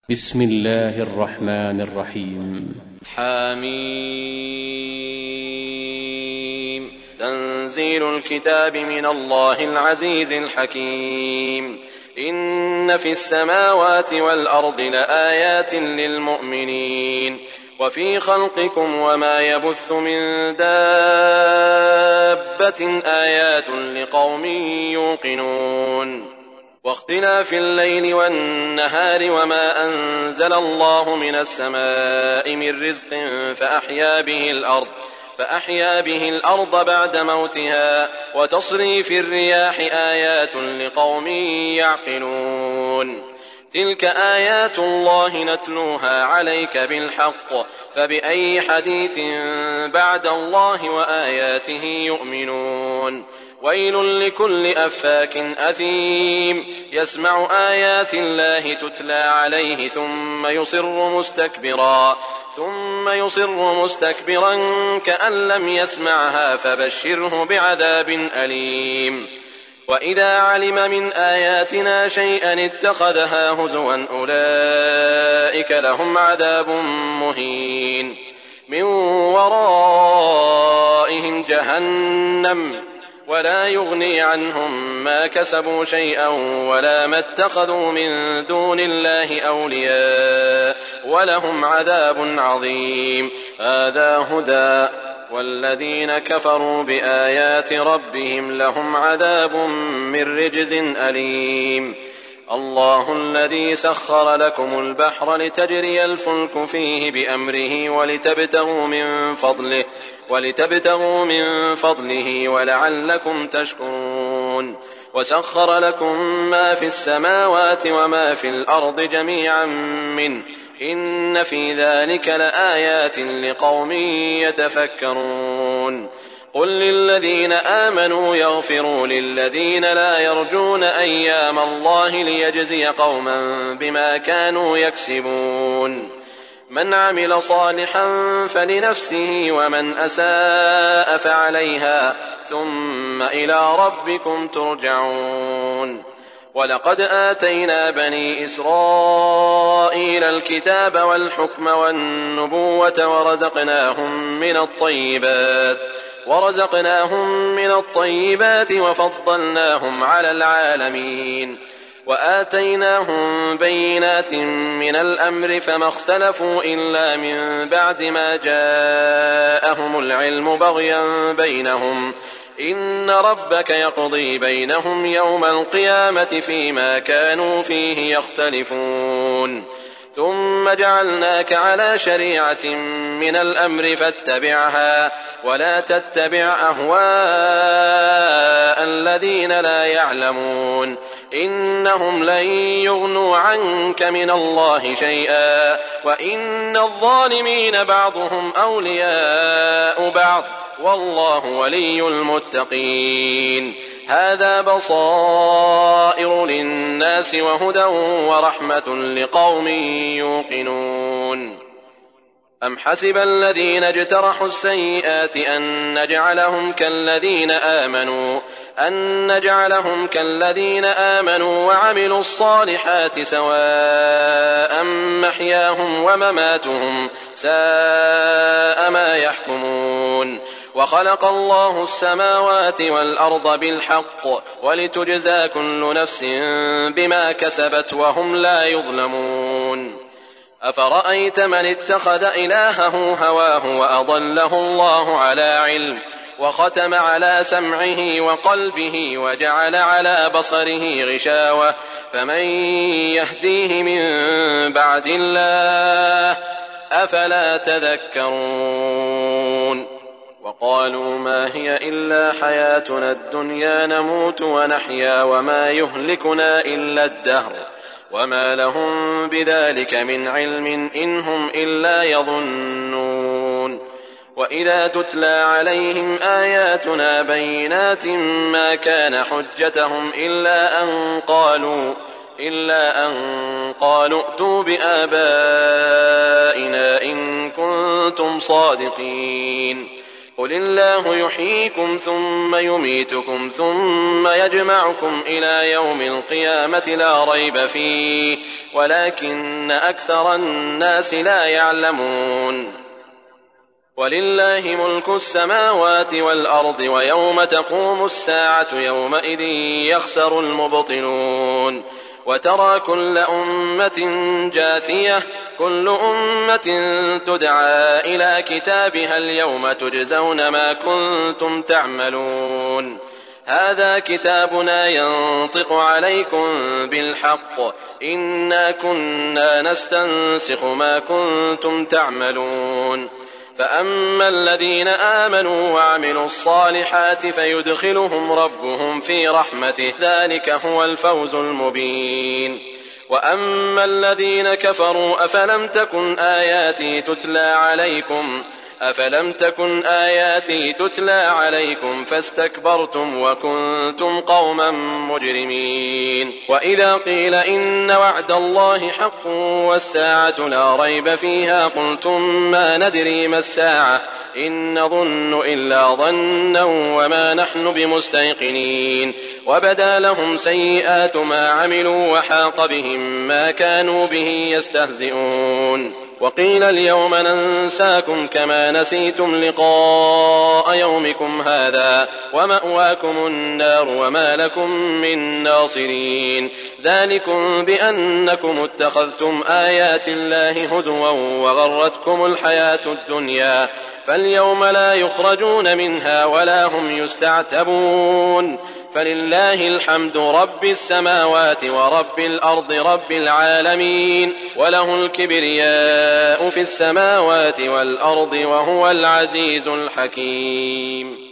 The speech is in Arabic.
بسم الله الرحمن الرحيم. حميم. تنزيل الكتاب من الله العزيز الحكيم. إن في السماوات والأرض لآيات للمؤمنين وفي خلقكم وما يبث من دابة آيات لقوم يوقنون. واختلاف الليل والنهار وما أنزل الله من السماء من رزق فأحيا به الأرض بعد موتها وتصريف الرياح آيات لقوم يعقلون. تلك آيات الله نتلوها عليك بالحق فبأي حديث بعد الله وآياته يؤمنون. ويل لكل أفاك أثيم يسمع آيات الله تتلى عليه ثم يصر مستكبرا كأن لم يسمعها فبشره بعذاب أليم. وإذا علم من آياتنا شيئا اتخذها هزوا أولئك لهم عذاب مهين من ورائهم جهنم ولا يغني عنهم ما كسبوا شيئا ولا ما اتخذوا من دون الله أولياء ولهم عذاب عظيم. هذا هدى والذين كفروا بآيات ربهم لهم عذاب من رجز أليم. الله الذي سخر لكم البحر لتجري الفلك فيه بأمره ولتبتغوا من فضله ولعلكم تشكرون. وسخر لكم ما في السماوات وما في الأرض جميعا منه إن في ذلك لآيات لقوم يتفكرون. قل للذين آمنوا يغفروا للذين لا يرجون أيام الله ليجزي قوما بما كانوا يكسبون. من عمل صالحا فلنفسه ومن أساء فعليها ثم إلى ربكم ترجعون. ولقد آتينا بني إسرائيل الكتاب والحكم والنبوة ورزقناهم من الطيبات وفضلناهم على العالمين. وآتيناهم بينات من الأمر فما اختلفوا إلا من بعد ما جاءهم العلم بغيا بينهم. إن ربك يقضي بينهم يوم القيامة فيما كانوا فيه يختلفون. ثم جعلناك على شريعة من الأمر فاتبعها ولا تتبع أهواء الذين لا يعلمون إنهم لن يغنوا عنك من الله شيئا وإن الظالمين بعضهم أولياء بعض والله ولي المتقين. هذا بصائر للناس وهدى ورحمة لقوم يوقنون. أم حسب الذين اجترحوا السيئات أن نجعلهم كالذين آمنوا وعملوا الصالحات سواء محياهم ومماتهم ساء ما يحكمون. وخلق الله السماوات والأرض بالحق ولتجزى كل نفس بما كسبت وهم لا يظلمون. أفرأيت من اتخذ إلهه هواه وأضله الله على علم وختم على سمعه وقلبه وجعل على بصره غشاوة فمن يهديه من بعد الله أفلا تذكرون. وقالوا ما هي إلا حياتنا الدنيا نموت ونحيا وما يهلكنا إلا الدهر وما لهم بذلك من علم إن هم إلا يظنون. وإذا تتلى عليهم آياتنا بينات ما كان حجتهم إلا أن قالوا ائتوا بآبائنا إن كنتم صادقين. قل الله يحييكم ثم يميتكم ثم يجمعكم إلى يوم القيامة لا ريب فيه ولكن أكثر الناس لا يعلمون. ولله ملك السماوات والأرض ويوم تقوم الساعة يومئذ يخسر المبطلون. وترى كل أمة جاثية كل أمة تدعى إلى كتابها اليوم تجزون ما كنتم تعملون. هذا كتابنا ينطق عليكم بالحق إنا كنا نستنسخ ما كنتم تعملون. فأما الذين آمنوا وعملوا الصالحات فيدخلهم ربهم في رحمته ذلك هو الفوز المبين. وأما الذين كفروا أفلم تكن آياتي تتلى عليكم فاستكبرتم وكنتم قوما مجرمين. وإذا قيل إن وعد الله حق والساعة لا ريب فيها قلتم ما ندري ما الساعة إن نظن إلا ظنا وما نحن بمستيقنين. وبدا لهم سيئات ما عملوا وحاق بهم ما كانوا به يستهزئون. وقيل اليوم ننساكم كما نسيتم لقاء يومكم هذا ومأواكم النار وما لكم من ناصرين. ذلكم بأنكم اتخذتم آيات الله هزوا وغرتكم الحياة الدنيا فاليوم لا يخرجون منها ولا هم يستعتبون. فلله الحمد رب السماوات ورب الأرض رب العالمين وله الكبرياء في السماوات والأرض وهو العزيز الحكيم.